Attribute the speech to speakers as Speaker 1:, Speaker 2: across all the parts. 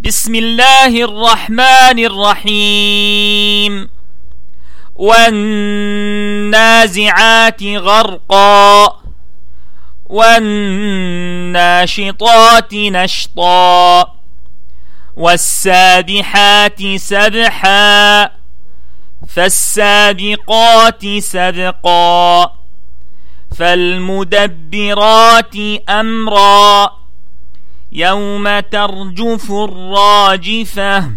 Speaker 1: بسم الله الرحمن الرحيم. والنازعات غرقا والناشطات نشطا والسابحات سبحا فالسابقات سبقا فالمدبرات أمرا يوم ترجف الراجفة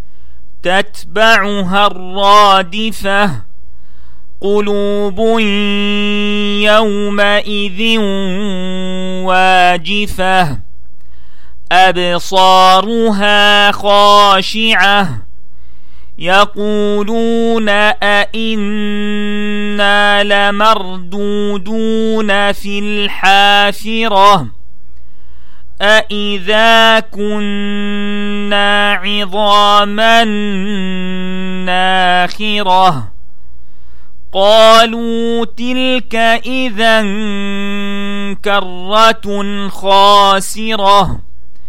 Speaker 1: تتبعها الرادفة قلوب يومئذ واجفة أبصارها خاشعة يقولون أئنا لمردودون في الحافرة أئذا كنا عظاما ناخرة قالوا تلك إذا كرة خاسرة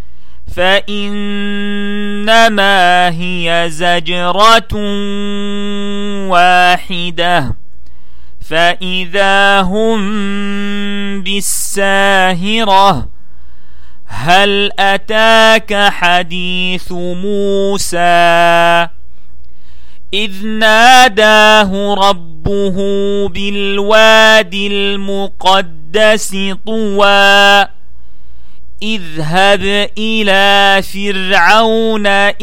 Speaker 1: فإنما هي زجرة واحدة فإذا هم بالساهرة هل أتاك حديث موسى إذ ناداه ربه بالوادي المقدس طوى اذهب إلى فرعون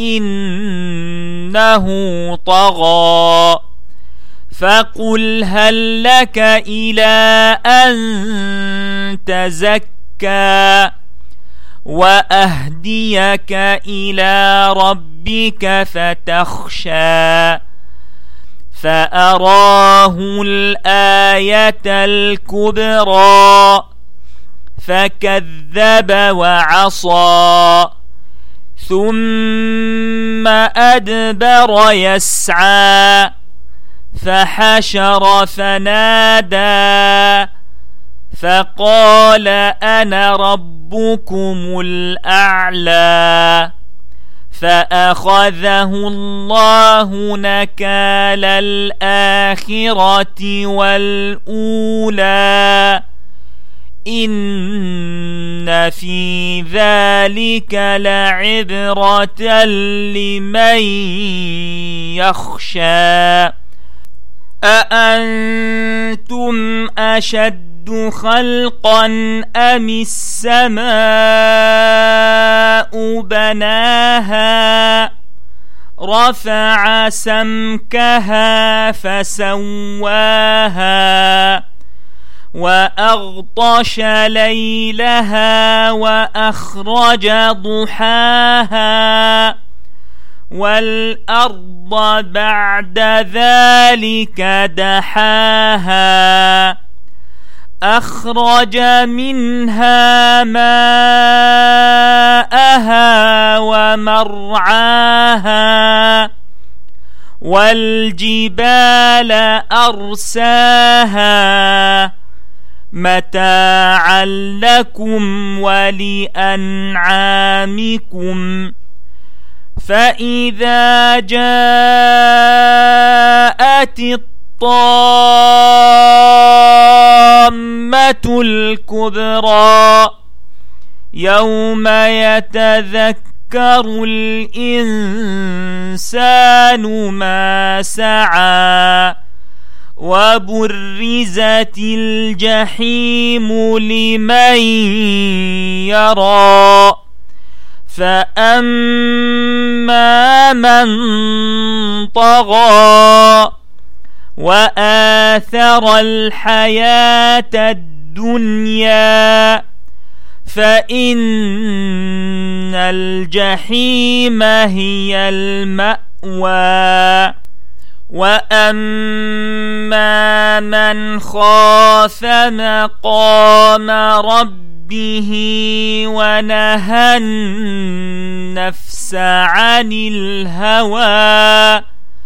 Speaker 1: إنه طغى فقل هل لك إلى أن تزكى وأهديك إلى ربك فتخشى فأراه الآية الكبرى فكذب وعصى ثم أدبر يسعى فحشر فنادى فقال أنا ربكم الأعلى فأخذه الله نكال الآخرة والأولى إن في ذلك لعبرة لمن يخشى أأنتم أشد خلقا أم السماء بناها رفع سمكها فسواها وأغطش ليلها وأخرج ضحاها والأرض بعد ذلك دحاها أخرج منها ماءها ومرعاها والجبال أرساها متاعا لكم ولأنعامكم فإذا جاءت الطامة الكبرى يوم يتذكر الإنسان ما سعى وبرزت الجحيم لمن يرى فأما من طغى وآثر الحياة الدنيا فإن الجحيم هي المأوى وأما من خاف مقام ربه ونهى النفس عن الهوى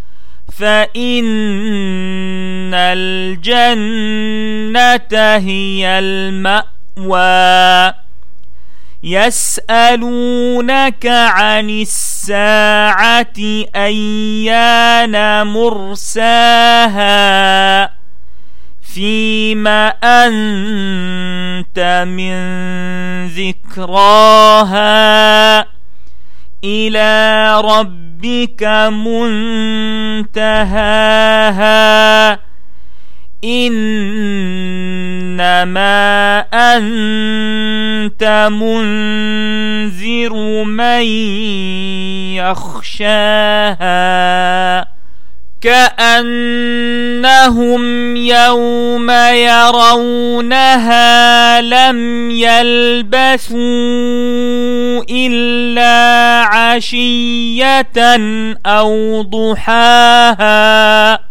Speaker 1: فإن الجنة هي المأوى يسألونك عن الساعة أيان مرساها فيما أنت من ذكراها إلى ربك منتهاها إنما أنت منذر من يخشاها كأنهم يوم يرونها لم يلبثوا إلا عشية أو ضحاها